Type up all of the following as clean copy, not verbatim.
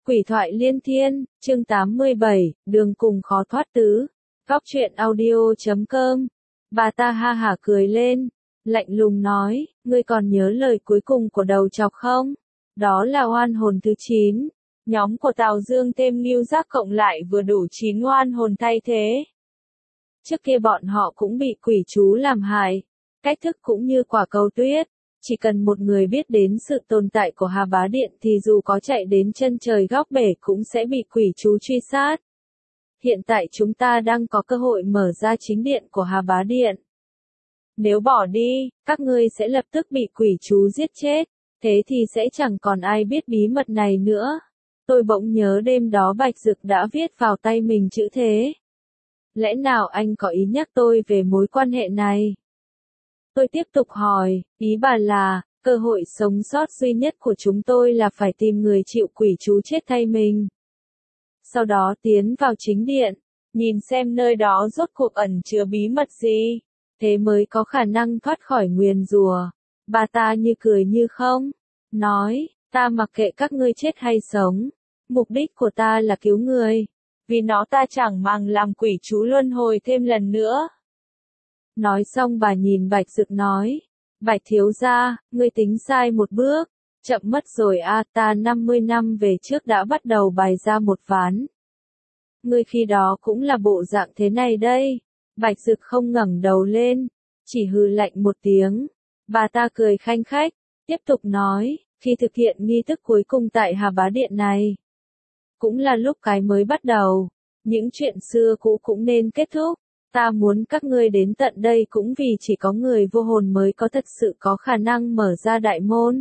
Quỷ thoại liên thiên, chương 87, đường cùng khó thoát tứ. Góc truyện audio.com. Bà ta ha hả cười lên, lạnh lùng nói, ngươi còn nhớ lời cuối cùng của đầu chọc không? Đó là oan hồn thứ 9. Nhóm của Tào Dương thêm Lưu Giác cộng lại vừa đủ 9 oan hồn thay thế. Trước kia bọn họ cũng bị quỷ chú làm hại. Cách thức cũng như quả cầu tuyết. Chỉ cần một người biết đến sự tồn tại của Hà Bá Điện thì dù có chạy đến chân trời góc bể cũng sẽ bị quỷ chú truy sát. Hiện tại chúng ta đang có cơ hội mở ra chính điện của Hà Bá Điện. Nếu bỏ đi, các ngươi sẽ lập tức bị quỷ chú giết chết, thế thì sẽ chẳng còn ai biết bí mật này nữa. Tôi bỗng nhớ đêm đó Bạch Dực đã viết vào tay mình chữ thế. Lẽ nào anh có ý nhắc tôi về mối quan hệ này? Tôi tiếp tục hỏi, ý bà là, cơ hội sống sót duy nhất của chúng tôi là phải tìm người chịu quỷ chú chết thay mình. Sau đó tiến vào chính điện, nhìn xem nơi đó rốt cuộc ẩn chứa bí mật gì, thế mới có khả năng thoát khỏi nguyền rủa. Bà ta như cười như không, nói, ta mặc kệ các ngươi chết hay sống, mục đích của ta là cứu người, vì nó ta chẳng màng làm quỷ chú luân hồi thêm lần nữa. Nói xong bà nhìn Bạch Dực nói, Bạch thiếu gia, ngươi tính sai một bước, chậm mất rồi a, ta 50 năm về trước đã bắt đầu bày ra một ván. Ngươi khi đó cũng là bộ dạng thế này đây. Bạch Dực không ngẩng đầu lên, chỉ hừ lạnh một tiếng. Bà ta cười khanh khách, tiếp tục nói, khi thực hiện nghi thức cuối cùng tại Hà Bá Điện này, cũng là lúc cái mới bắt đầu, những chuyện xưa cũ cũng nên kết thúc. Ta muốn các ngươi đến tận đây cũng vì chỉ có người vô hồn mới có thật sự có khả năng mở ra đại môn.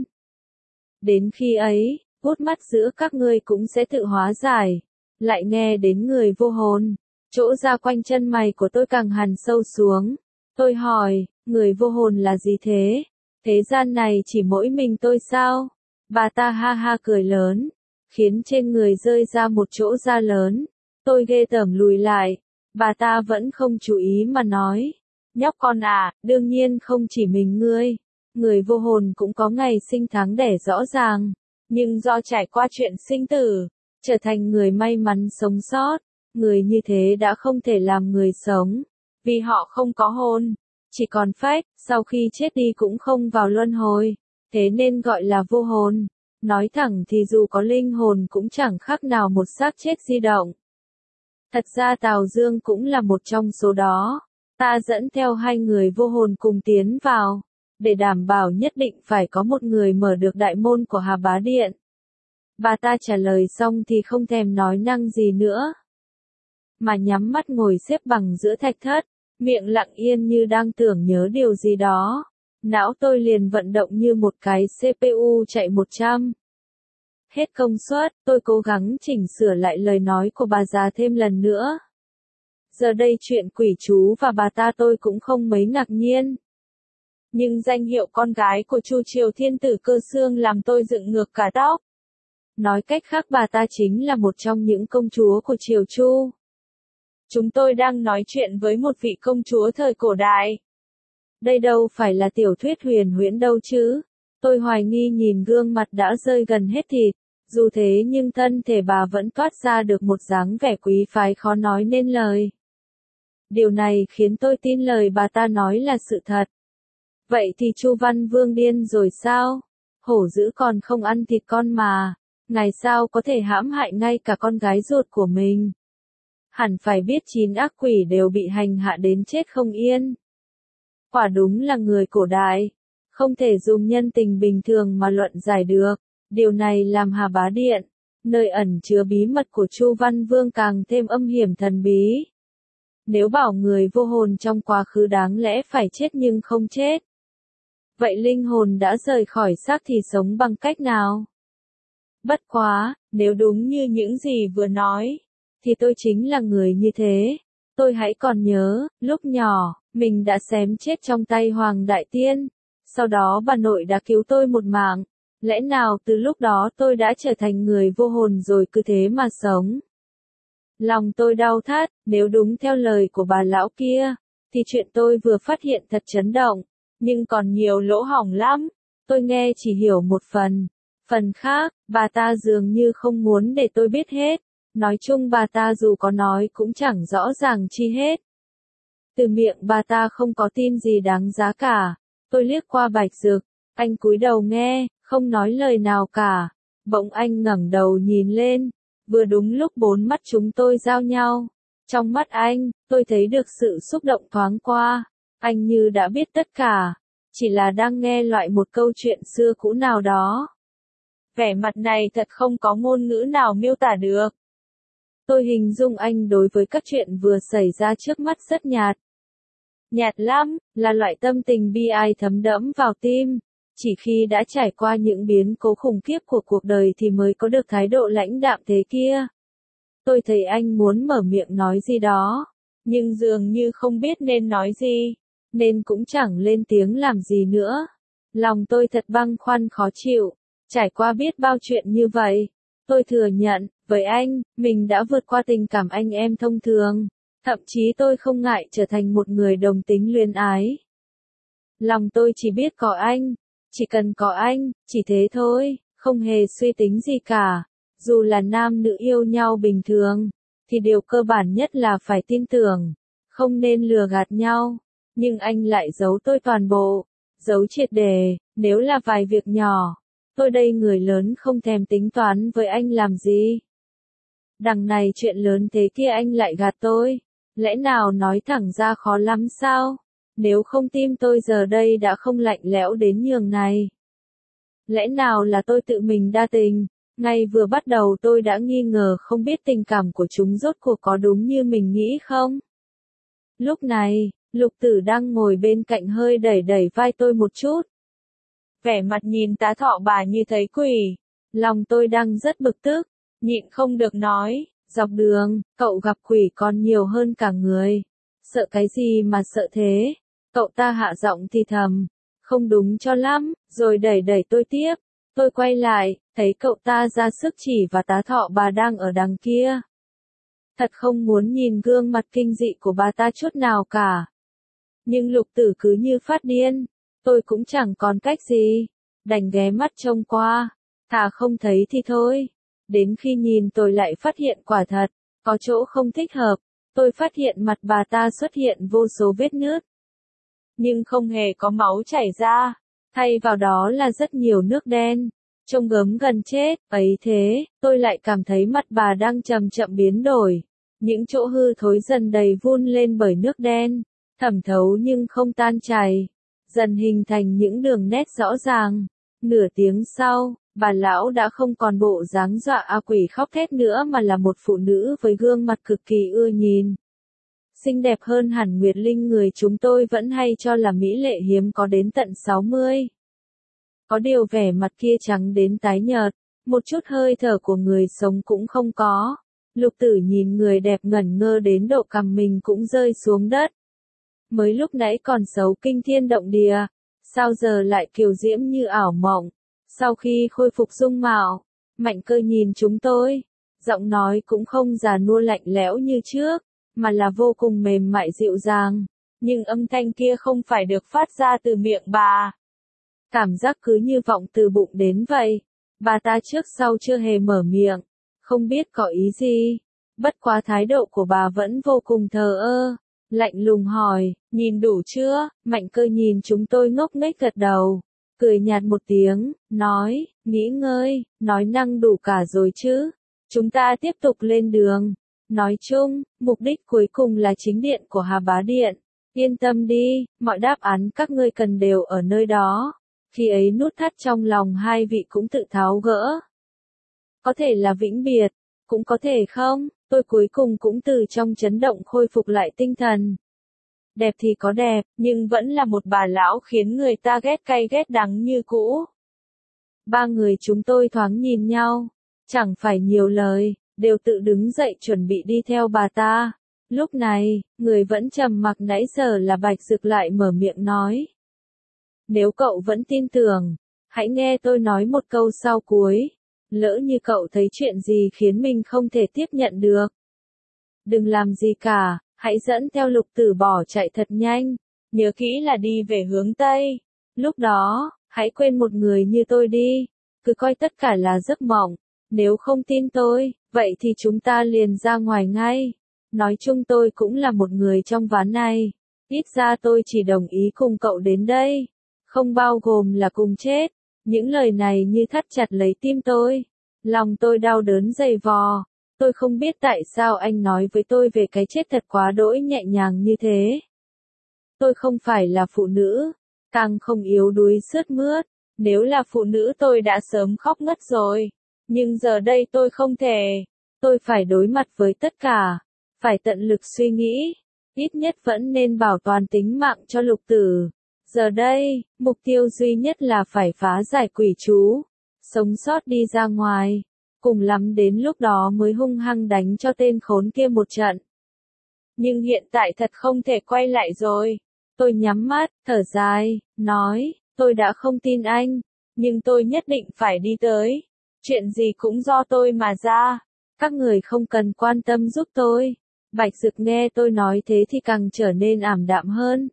Đến khi ấy, hút mắt giữa các ngươi cũng sẽ tự hóa giải. Lại nghe đến người vô hồn, chỗ ra quanh chân mày của tôi càng hằn sâu xuống. Tôi hỏi, người vô hồn là gì thế? Thế gian này chỉ mỗi mình tôi sao? Bà ta ha ha cười lớn, khiến trên người rơi ra một chỗ da lớn. Tôi ghê tởm lùi lại. Bà ta vẫn không chú ý mà nói, nhóc con à, đương nhiên không chỉ mình ngươi, người vô hồn cũng có ngày sinh tháng đẻ rõ ràng, nhưng do trải qua chuyện sinh tử, trở thành người may mắn sống sót, người như thế đã không thể làm người sống, vì họ không có hồn, chỉ còn phách, sau khi chết đi cũng không vào luân hồi, thế nên gọi là vô hồn. Nói thẳng thì dù có linh hồn cũng chẳng khác nào một xác chết di động. Thật ra Tào Dương cũng là một trong số đó. Ta dẫn theo 2 người vô hồn cùng tiến vào, để đảm bảo nhất định phải có một người mở được đại môn của Hà Bá Điện. Bà ta trả lời xong thì không thèm nói năng gì nữa, mà nhắm mắt ngồi xếp bằng giữa thạch thất, miệng lặng yên như đang tưởng nhớ điều gì đó. Não tôi liền vận động như một cái CPU chạy 100. Hết công suất, tôi cố gắng chỉnh sửa lại lời nói của bà già thêm lần nữa. Giờ đây chuyện quỷ chú và bà ta tôi cũng không mấy ngạc nhiên. Nhưng danh hiệu con gái của Chu Triều Thiên Tử Cơ Xương làm tôi dựng ngược cả tóc. Nói cách khác bà ta chính là một trong những công chúa của Triều Chu. Chúng tôi đang nói chuyện với một vị công chúa thời cổ đại. Đây đâu phải là tiểu thuyết huyền huyễn đâu chứ. Tôi hoài nghi nhìn gương mặt đã rơi gần hết thịt. Dù thế nhưng thân thể bà vẫn toát ra được một dáng vẻ quý phái khó nói nên lời. Điều này khiến tôi tin lời bà ta nói là sự thật. Vậy thì Chu Văn Vương điên rồi sao? Hổ dữ còn không ăn thịt con mà. Ngài sao có thể hãm hại ngay cả con gái ruột của mình? Hẳn phải biết 9 ác quỷ đều bị hành hạ đến chết không yên. Quả đúng là người cổ đại. Không thể dùng nhân tình bình thường mà luận giải được. Điều này làm Hà Bá Điện, nơi ẩn chứa bí mật của Chu Văn Vương càng thêm âm hiểm thần bí. Nếu bảo người vô hồn trong quá khứ đáng lẽ phải chết nhưng không chết, vậy linh hồn đã rời khỏi xác thì sống bằng cách nào? Bất quá, nếu đúng như những gì vừa nói, thì tôi chính là người như thế. Tôi hãy còn nhớ, lúc nhỏ, mình đã xém chết trong tay Hoàng Đại Tiên, sau đó bà nội đã cứu tôi một mạng. Lẽ nào từ lúc đó tôi đã trở thành người vô hồn rồi cứ thế mà sống? Lòng tôi đau thắt, nếu đúng theo lời của bà lão kia, thì chuyện tôi vừa phát hiện thật chấn động, nhưng còn nhiều lỗ hổng lắm. Tôi nghe chỉ hiểu một phần. Phần khác, Bà ta dường như không muốn để tôi biết hết. Nói chung bà ta dù có nói cũng chẳng rõ ràng chi hết. Từ miệng bà ta không có tin gì đáng giá cả. Tôi liếc qua Bạch Dực, anh cúi đầu nghe, không nói lời nào cả. Bỗng anh ngẩng đầu nhìn lên, vừa đúng lúc bốn mắt chúng tôi giao nhau. Trong mắt anh, tôi thấy được sự xúc động thoáng qua. Anh như đã biết tất cả, chỉ là đang nghe loại một câu chuyện xưa cũ nào đó. Vẻ mặt này thật không có ngôn ngữ nào miêu tả được. Tôi hình dung anh đối với các chuyện vừa xảy ra trước mắt rất nhạt. Nhạt lắm, là loại tâm tình bi ai thấm đẫm vào tim. Chỉ khi đã trải qua những biến cố khủng khiếp của cuộc đời thì mới có được thái độ lãnh đạm thế kia. Tôi thấy anh muốn mở miệng nói gì đó, nhưng dường như không biết nên nói gì, nên cũng chẳng lên tiếng làm gì nữa. Lòng tôi thật băn khoăn khó chịu, trải qua biết bao chuyện như vậy. Tôi thừa nhận, với anh, mình đã vượt qua tình cảm anh em thông thường. Thậm chí tôi không ngại trở thành một người đồng tính luyến ái. Lòng tôi chỉ biết có anh, chỉ cần có anh, chỉ thế thôi, không hề suy tính gì cả. Dù là nam nữ yêu nhau bình thường, thì điều cơ bản nhất là phải tin tưởng, không nên lừa gạt nhau. Nhưng anh lại giấu tôi toàn bộ, giấu triệt để, nếu là vài việc nhỏ. Tôi đây người lớn không thèm tính toán với anh làm gì. Đằng này chuyện lớn thế kia anh lại gạt tôi. Lẽ nào nói thẳng ra khó lắm sao? Nếu không tim tôi giờ đây đã không lạnh lẽo đến nhường này. Lẽ nào là tôi tự mình đa tình? Ngay vừa bắt đầu tôi đã nghi ngờ không biết tình cảm của chúng rốt cuộc có đúng như mình nghĩ không? Lúc này, Lục Tử đang ngồi bên cạnh hơi đẩy đẩy vai tôi một chút. Vẻ mặt nhìn tá thọ bà như thấy quỷ. Lòng tôi đang rất bực tức, nhịn không được nói, dọc đường, cậu gặp quỷ còn nhiều hơn cả người. Sợ cái gì mà sợ thế? Cậu ta hạ giọng thì thầm, không đúng cho lắm, rồi đẩy đẩy tôi tiếp. Tôi quay lại, thấy cậu ta ra sức chỉ và tá thọ bà đang ở đằng kia. Thật không muốn nhìn gương mặt kinh dị của bà ta chút nào cả. Nhưng Lục Tử cứ như phát điên, tôi cũng chẳng còn cách gì, đành ghé mắt trông qua, thà không thấy thì thôi. Đến khi nhìn tôi lại phát hiện quả thật, có chỗ không thích hợp, tôi phát hiện mặt bà ta xuất hiện vô số vết nứt. Nhưng không hề có máu chảy ra, thay vào đó là rất nhiều nước đen, trông gớm gần chết. Ấy thế, tôi lại cảm thấy mặt bà đang chậm chậm biến đổi, những chỗ hư thối dần đầy vun lên bởi nước đen, thẩm thấu nhưng không tan chảy, dần hình thành những đường nét rõ ràng. Nửa tiếng sau, bà lão đã không còn bộ dáng dọa quỷ khóc thét nữa mà là một phụ nữ với gương mặt cực kỳ ưa nhìn. Xinh đẹp hơn hẳn Nguyệt Linh người chúng tôi vẫn hay cho là mỹ lệ hiếm có đến tận 60. Có điều vẻ mặt kia trắng đến tái nhợt, một chút hơi thở của người sống cũng không có. Lục Tử nhìn người đẹp ngẩn ngơ đến độ cằm mình cũng rơi xuống đất. Mới lúc nãy còn xấu kinh thiên động địa, sao giờ lại kiều diễm như ảo mộng. Sau khi khôi phục dung mạo, Mạnh Cơ nhìn chúng tôi, giọng nói cũng không già nua lạnh lẽo như trước, mà là vô cùng mềm mại dịu dàng, nhưng âm thanh kia không phải được phát ra từ miệng bà. Cảm giác cứ như vọng từ bụng đến vậy. Bà ta trước sau chưa hề mở miệng, không biết có ý gì, bất quá thái độ của bà vẫn vô cùng thờ ơ, lạnh lùng hỏi, nhìn đủ chưa? Mạnh Cơ nhìn chúng tôi ngốc nghếch gật đầu, cười nhạt một tiếng, nói, nghỉ ngơi, nói năng đủ cả rồi chứ, chúng ta tiếp tục lên đường. Nói chung, mục đích cuối cùng là chính điện của Hà Bá Điện. Yên tâm đi, mọi đáp án các ngươi cần đều ở nơi đó. Khi ấy nút thắt trong lòng hai vị cũng tự tháo gỡ. Có thể là vĩnh biệt, cũng có thể không, tôi cuối cùng cũng từ trong chấn động khôi phục lại tinh thần. Đẹp thì có đẹp, nhưng vẫn là một bà lão khiến người ta ghét cay ghét đắng như cũ. Ba người chúng tôi thoáng nhìn nhau, chẳng phải nhiều lời, đều tự đứng dậy chuẩn bị đi theo bà ta. Lúc này, người vẫn trầm mặc nãy giờ là Bạch Dực lại mở miệng nói. Nếu cậu vẫn tin tưởng, hãy nghe tôi nói một câu sau cuối. Lỡ như cậu thấy chuyện gì khiến mình không thể tiếp nhận được, đừng làm gì cả, hãy dẫn theo Lục Tử bỏ chạy thật nhanh. Nhớ kỹ là đi về hướng Tây. Lúc đó, hãy quên một người như tôi đi. cứ coi tất cả là giấc mộng. Nếu không tin tôi, vậy thì chúng ta liền ra ngoài ngay. Nói chung tôi cũng là một người trong ván này. Ít ra tôi chỉ đồng ý cùng cậu đến đây. Không bao gồm là cùng chết. Những lời này như thắt chặt lấy tim tôi. Lòng tôi đau đớn dày vò. Tôi không biết tại sao anh nói với tôi về cái chết thật quá đỗi nhẹ nhàng như thế. Tôi không phải là phụ nữ, càng không yếu đuối sướt mướt. Nếu là phụ nữ tôi đã sớm khóc ngất rồi. Nhưng giờ đây tôi không thể. Tôi phải đối mặt với tất cả. Phải tận lực suy nghĩ. Ít nhất vẫn nên bảo toàn tính mạng cho Lục Tử. Giờ đây, mục tiêu duy nhất là phải phá giải quỷ chú. Sống sót đi ra ngoài. Cùng lắm đến lúc đó mới hung hăng đánh cho tên khốn kia một trận. Nhưng hiện tại thật không thể quay lại rồi. Tôi nhắm mắt, thở dài, nói, tôi đã không tin anh. Nhưng tôi nhất định phải đi tới. Chuyện gì cũng do tôi mà ra. Các người không cần quan tâm giúp tôi. Bạch Dực nghe tôi nói thế thì càng trở nên ảm đạm hơn.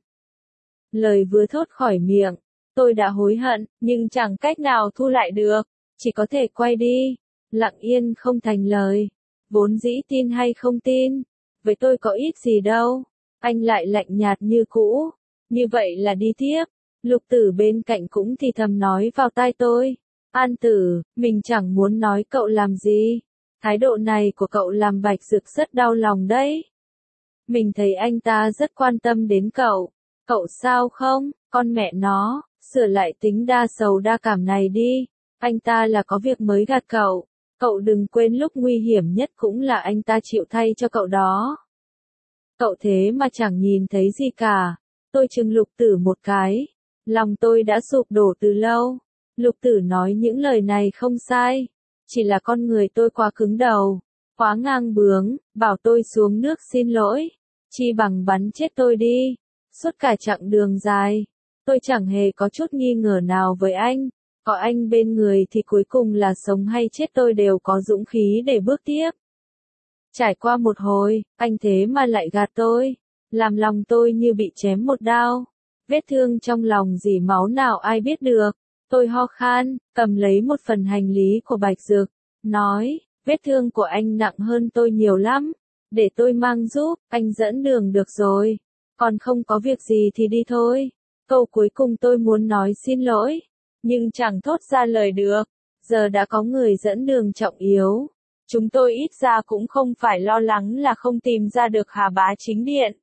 Lời vừa thốt khỏi miệng, tôi đã hối hận, nhưng chẳng cách nào thu lại được. Chỉ có thể quay đi. Lặng yên không thành lời. Vốn dĩ tin hay không tin. Với tôi có ít gì đâu. Anh lại lạnh nhạt như cũ. Như vậy là đi tiếp. Lục Tử bên cạnh cũng thì thầm nói vào tai tôi. An Tử, mình chẳng muốn nói cậu làm gì. Thái độ này của cậu làm Bạch Dực rất đau lòng đấy. Mình thấy anh ta rất quan tâm đến cậu. Cậu sao không, con mẹ nó, sửa lại tính đa sầu đa cảm này đi. Anh ta là có việc mới gạt cậu. Cậu đừng quên lúc nguy hiểm nhất cũng là anh ta chịu thay cho cậu đó. Cậu thế mà chẳng nhìn thấy gì cả. Tôi chừng Lục Tử một cái. Lòng tôi đã sụp đổ từ lâu. Lục Tử nói những lời này không sai. Chỉ là con người tôi quá cứng đầu. Quá ngang bướng, bảo tôi xuống nước xin lỗi. Chi bằng bắn chết tôi đi. Suốt cả chặng đường dài. Tôi chẳng hề có chút nghi ngờ nào với anh. Có anh bên người thì cuối cùng là sống hay chết tôi đều có dũng khí để bước tiếp. Trải qua một hồi, anh thế mà lại gạt tôi. Làm lòng tôi như bị chém một đao. Vết thương trong lòng dỉ máu nào ai biết được. Tôi ho khan, cầm lấy một phần hành lý của Bạch Dực. Nói, vết thương của anh nặng hơn tôi nhiều lắm. Để tôi mang giúp, anh dẫn đường được rồi. Còn không có việc gì thì đi thôi. Câu cuối cùng tôi muốn nói xin lỗi. Nhưng chẳng thốt ra lời được. Giờ đã có người dẫn đường trọng yếu. Chúng tôi ít ra cũng không phải lo lắng là không tìm ra được Hà Bá chính điện.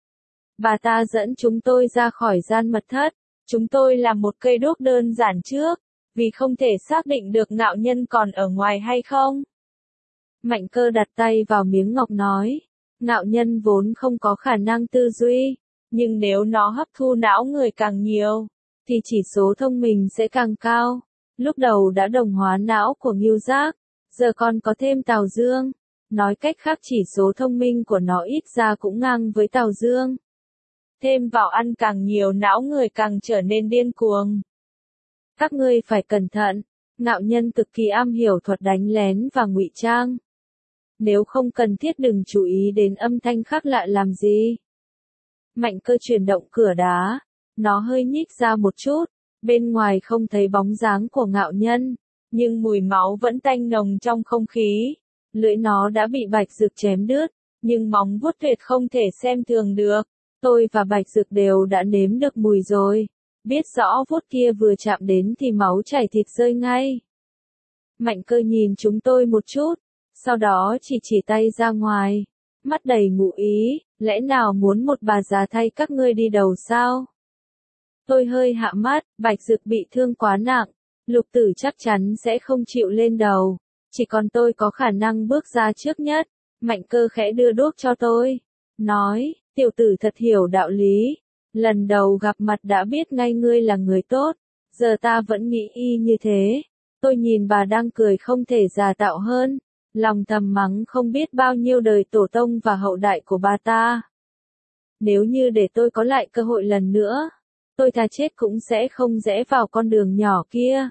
Bà ta dẫn chúng tôi ra khỏi gian mật thất. Chúng tôi làm một cây đuốc đơn giản trước. Vì không thể xác định được Ngạo Nhân còn ở ngoài hay không. Mạnh Cơ đặt tay vào miếng ngọc nói. Ngạo Nhân vốn không có khả năng tư duy. Nhưng nếu nó hấp thu não người càng nhiều, thì chỉ số thông minh sẽ càng cao. Lúc đầu đã đồng hóa não của Ngưu Giác, giờ còn có thêm Tào Dương. Nói cách khác chỉ số thông minh của nó ít ra cũng ngang với Tào Dương. Thêm vào ăn càng nhiều não người càng trở nên điên cuồng. Các ngươi phải cẩn thận, Ngạo Nhân cực kỳ am hiểu thuật đánh lén và ngụy trang. Nếu không cần thiết đừng chú ý đến âm thanh khác lạ làm gì. Mạnh Cơ chuyển động cửa đá. Nó hơi nhích ra một chút. Bên ngoài không thấy bóng dáng của Ngạo Nhân. Nhưng mùi máu vẫn tanh nồng trong không khí. Lưỡi nó đã bị Bạch Dực chém đứt. Nhưng móng vuốt tuyệt không thể xem thường được. Tôi và Bạch Dực đều đã nếm được mùi rồi. Biết rõ vuốt kia vừa chạm đến thì máu chảy thịt rơi ngay. Mạnh Cơ nhìn chúng tôi một chút. Sau đó chỉ tay ra ngoài. Mắt đầy ngụ ý, lẽ nào muốn một bà già thay các ngươi đi đầu sao? Tôi hơi hạ mắt, Bạch Dực bị thương quá nặng. Lục Tử chắc chắn sẽ không chịu lên đầu. Chỉ còn tôi có khả năng bước ra trước nhất. Mạnh Cơ khẽ đưa đuốc cho tôi. Nói, tiểu tử thật hiểu đạo lý. Lần đầu gặp mặt đã biết ngay ngươi là người tốt. Giờ ta vẫn nghĩ y như thế. Tôi nhìn bà đang cười không thể giả tạo hơn. Lòng thầm mắng không biết bao nhiêu đời tổ tông và hậu đại của bà ta. Nếu như để tôi có lại cơ hội lần nữa, tôi thà chết cũng sẽ không rẽ vào con đường nhỏ kia.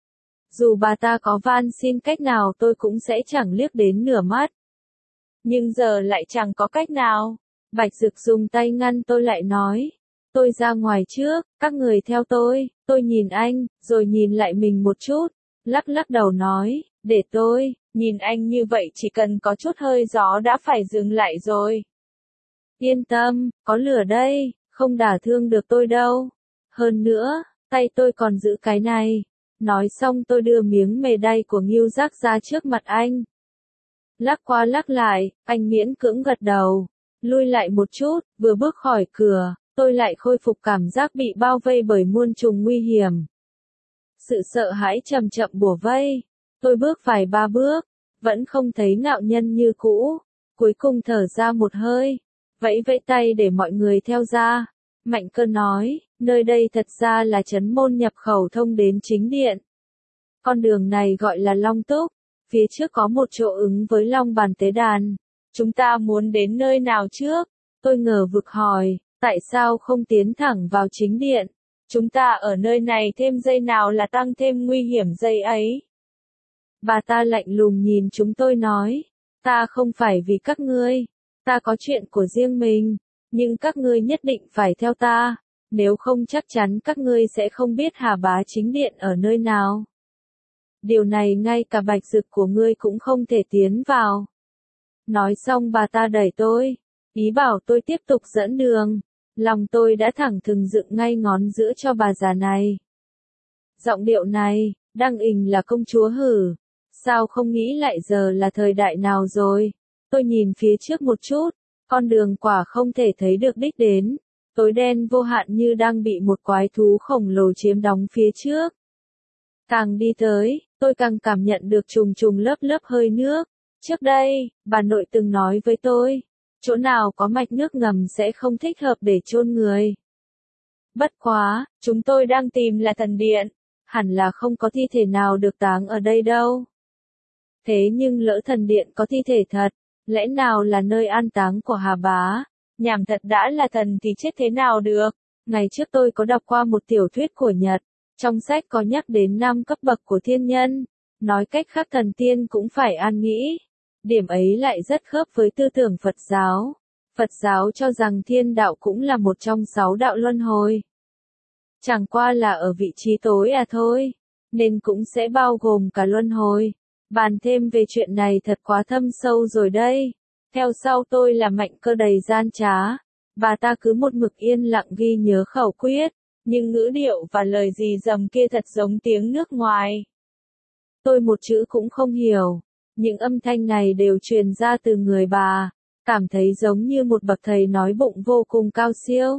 Dù bà ta có van xin cách nào tôi cũng sẽ chẳng liếc đến nửa mắt. Nhưng giờ lại chẳng có cách nào. Bạch Dực dùng tay ngăn tôi lại nói. Tôi ra ngoài trước, các người theo tôi nhìn anh, rồi nhìn lại mình một chút. lắc lắc đầu nói, để tôi, nhìn anh như vậy chỉ cần có chút hơi gió đã phải dừng lại rồi. Yên tâm, có lửa đây, không đả thương được tôi đâu. Hơn nữa, tay tôi còn giữ cái này. Nói xong tôi đưa miếng mề đay của Ngưu Giác ra trước mặt anh. Lắc qua lắc lại, anh miễn cưỡng gật đầu. Lui lại một chút, vừa bước khỏi cửa, tôi lại khôi phục cảm giác bị bao vây bởi muôn trùng nguy hiểm. Sự sợ hãi chậm chậm bủa vây. Tôi bước vài ba bước, vẫn không thấy ngạo nhân như cũ. Cuối cùng thở ra một hơi, vẫy vẫy tay để mọi người theo ra. Mạnh Cơ nói, nơi đây thật ra là trấn môn nhập khẩu thông đến chính điện. Con đường này gọi là Long Túc, phía trước có một chỗ ứng với Long Bàn Tế Đàn. Chúng ta muốn đến nơi nào trước? Tôi ngờ vực hỏi, tại sao không tiến thẳng vào chính điện? Chúng ta ở nơi này thêm giây nào là tăng thêm nguy hiểm giây ấy. Bà ta lạnh lùng nhìn chúng tôi nói, ta không phải vì các ngươi, ta có chuyện của riêng mình, nhưng các ngươi nhất định phải theo ta, nếu không chắc chắn các ngươi sẽ không biết Hà Bá chính điện ở nơi nào. Điều này ngay cả Bạch Dực của ngươi cũng không thể tiến vào. Nói xong bà ta đẩy tôi, ý bảo tôi tiếp tục dẫn đường. Lòng tôi đã thẳng thừng dựng ngay ngón giữa cho bà già này. Giọng điệu này, Đăng Ình là công chúa hử? Sao không nghĩ lại giờ là thời đại nào rồi? Tôi nhìn phía trước một chút, con đường quả không thể thấy được đích đến. Tối đen vô hạn như đang bị một quái thú khổng lồ chiếm đóng phía trước. Càng đi tới, tôi càng cảm nhận được trùng trùng lớp lớp hơi nước. Trước đây, bà nội từng nói với tôi, chỗ nào có mạch nước ngầm sẽ không thích hợp để chôn người. Bất quá, chúng tôi đang tìm là thần điện, hẳn là không có thi thể nào được táng ở đây đâu. Thế nhưng lỡ thần điện có thi thể thật, lẽ nào là nơi an táng của Hà Bá? Nhảm thật, đã là thần thì chết thế nào được? Ngày trước tôi có đọc qua một tiểu thuyết của Nhật, trong sách có nhắc đến 5 cấp bậc của thiên nhân, nói cách khác thần tiên cũng phải an nghỉ. Điểm ấy lại rất khớp với tư tưởng Phật giáo. Phật giáo cho rằng thiên đạo cũng là một trong 6 đạo luân hồi. Chẳng qua là ở vị trí tối thôi, nên cũng sẽ bao gồm cả luân hồi. Bàn thêm về chuyện này thật quá thâm sâu rồi đây. Theo sau tôi là Mạnh Cơ đầy gian trá. Bà ta cứ một mực yên lặng ghi nhớ khẩu quyết, nhưng ngữ điệu và lời rì rầm kia thật giống tiếng nước ngoài. Tôi một chữ cũng không hiểu. Những âm thanh này đều truyền ra từ người bà, cảm thấy giống như một bậc thầy nói bụng vô cùng cao siêu.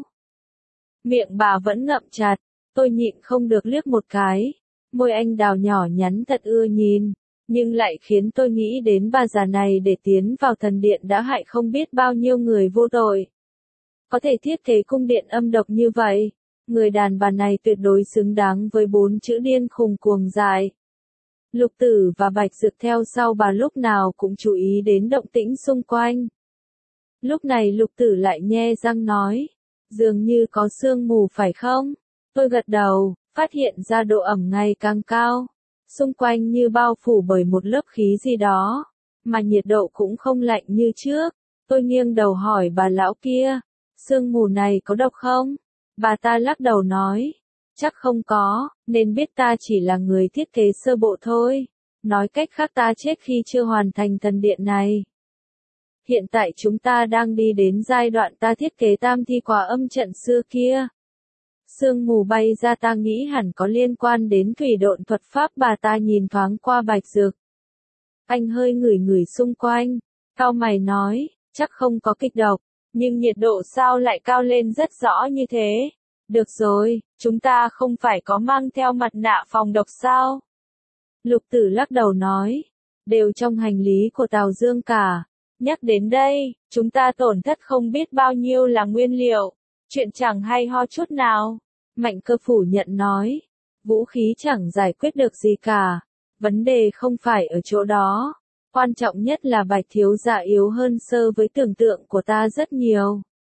Miệng bà vẫn ngậm chặt, tôi nhịn không được liếc một cái. Môi anh đào nhỏ nhắn thật ưa nhìn, nhưng lại khiến tôi nghĩ đến bà già này để tiến vào thần điện đã hại không biết bao nhiêu người vô tội. Có thể thiết kế cung điện âm độc như vậy, người đàn bà này tuyệt đối xứng đáng với 4 chữ điên khùng cuồng dại. Lục Tử và Bạch Dực theo sau bà lúc nào cũng chú ý đến động tĩnh xung quanh. Lúc này Lục Tử lại nhe răng nói, dường như có sương mù phải không? Tôi gật đầu, phát hiện ra độ ẩm ngày càng cao. Xung quanh như bao phủ bởi một lớp khí gì đó, mà nhiệt độ cũng không lạnh như trước. Tôi nghiêng đầu hỏi bà lão kia, sương mù này có độc không? Bà ta lắc đầu nói, chắc không có, nên biết ta chỉ là người thiết kế sơ bộ thôi. Nói cách khác ta chết khi chưa hoàn thành thần điện này. Hiện tại chúng ta đang đi đến giai đoạn ta thiết kế tam thi quả âm trận xưa kia. Sương mù bay ra ta nghĩ hẳn có liên quan đến thủy độn thuật pháp. Bà ta nhìn thoáng qua Bạch Dực. Anh hơi ngửi ngửi xung quanh, cau mày nói, chắc không có kịch độc, nhưng nhiệt độ sao lại cao lên rất rõ như thế. Được rồi, chúng ta không phải có mang theo mặt nạ phòng độc sao? Lục Tử lắc đầu nói, đều trong hành lý của Tào Dương cả. Nhắc đến đây, chúng ta tổn thất không biết bao nhiêu là nguyên liệu. Chuyện chẳng hay ho chút nào. Mạnh Cơ phủ nhận nói, vũ khí chẳng giải quyết được gì cả. Vấn đề không phải ở chỗ đó. Quan trọng nhất là Bạch thiếu gia yếu hơn so với tưởng tượng của ta rất nhiều.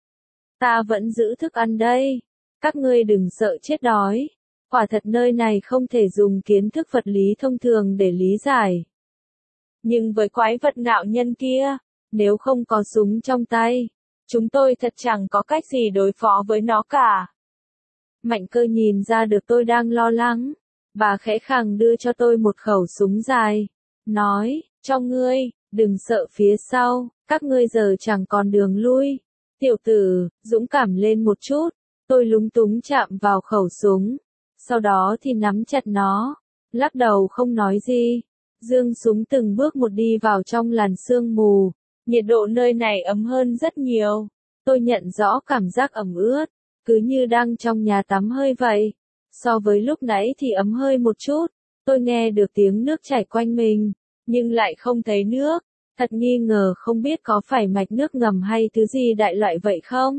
Ta vẫn giữ thức ăn đây. Các ngươi đừng sợ chết đói. Quả thật nơi này không thể dùng kiến thức vật lý thông thường để lý giải. Nhưng với quái vật ngạo nhân kia, nếu không có súng trong tay, chúng tôi thật chẳng có cách gì đối phó với nó cả. Mạnh Cơ nhìn ra được tôi đang lo lắng. Bà khẽ khàng đưa cho tôi một khẩu súng dài. Nói, cho ngươi, đừng sợ phía sau, các ngươi giờ chẳng còn đường lui. Tiểu tử, dũng cảm lên một chút. Tôi lúng túng chạm vào khẩu súng. Sau đó thì nắm chặt nó. Lắc đầu không nói gì. Dương súng từng bước một đi vào trong làn sương mù. Nhiệt độ nơi này ấm hơn rất nhiều. Tôi nhận rõ cảm giác ẩm ướt. Cứ như đang trong nhà tắm hơi vậy. So với lúc nãy thì ấm hơi một chút. Tôi nghe được tiếng nước chảy quanh mình. Nhưng lại không thấy nước. Thật nghi ngờ không biết có phải mạch nước ngầm hay thứ gì đại loại vậy không?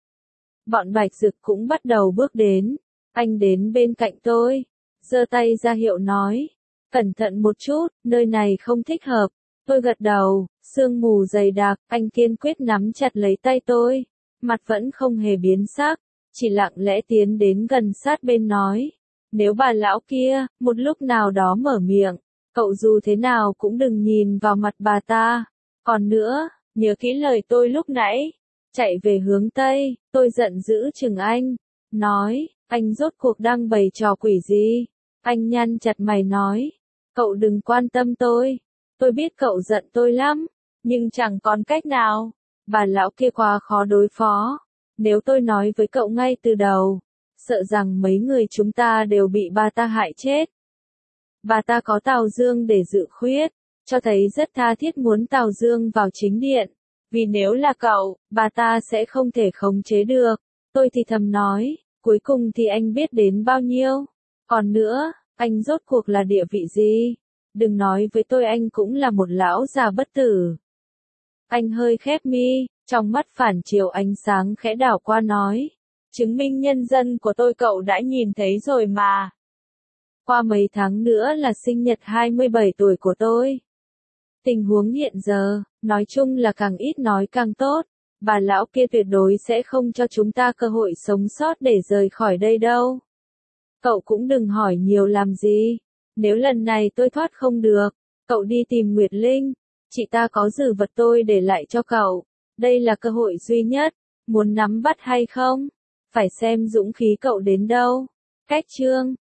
Bọn Bạch Dực cũng bắt đầu bước đến. Anh đến bên cạnh tôi. Giơ tay ra hiệu nói. Cẩn thận một chút, nơi này không thích hợp. Tôi gật đầu, sương mù dày đặc, anh kiên quyết nắm chặt lấy tay tôi. Mặt vẫn không hề biến sắc, chỉ lặng lẽ tiến đến gần sát bên nói. Nếu bà lão kia, một lúc nào đó mở miệng, cậu dù thế nào cũng đừng nhìn vào mặt bà ta. Còn nữa, nhớ kỹ lời tôi lúc nãy. Chạy về hướng Tây, tôi giận dữ chừng anh. Nói, anh rốt cuộc đang bày trò quỷ gì? Anh nhăn chặt mày nói. Cậu đừng quan tâm tôi. Tôi biết cậu giận tôi lắm. Nhưng chẳng còn cách nào. Bà lão kia quá khó đối phó. Nếu tôi nói với cậu ngay từ đầu, sợ rằng mấy người chúng ta đều bị bà ta hại chết. Bà ta có Tào Dương để dự khuyết, cho thấy rất tha thiết muốn Tào Dương vào chính điện. Vì nếu là cậu, bà ta sẽ không thể khống chế được. Tôi thì thầm nói, cuối cùng thì anh biết đến bao nhiêu. Còn nữa, anh rốt cuộc là địa vị gì? Đừng nói với tôi anh cũng là một lão già bất tử. Anh hơi khép mi, trong mắt phản chiếu ánh sáng khẽ đảo qua nói. Chứng minh nhân dân của tôi cậu đã nhìn thấy rồi mà. Qua mấy tháng nữa là sinh nhật 27 tuổi của tôi. Tình huống hiện giờ, nói chung là càng ít nói càng tốt. Bà lão kia tuyệt đối sẽ không cho chúng ta cơ hội sống sót để rời khỏi đây đâu. Cậu cũng đừng hỏi nhiều làm gì. Nếu lần này tôi thoát không được, cậu đi tìm Nguyệt Linh. Chị ta có giữ vật tôi để lại cho cậu. Đây là cơ hội duy nhất. Muốn nắm bắt hay không? Phải xem dũng khí cậu đến đâu. Cách chương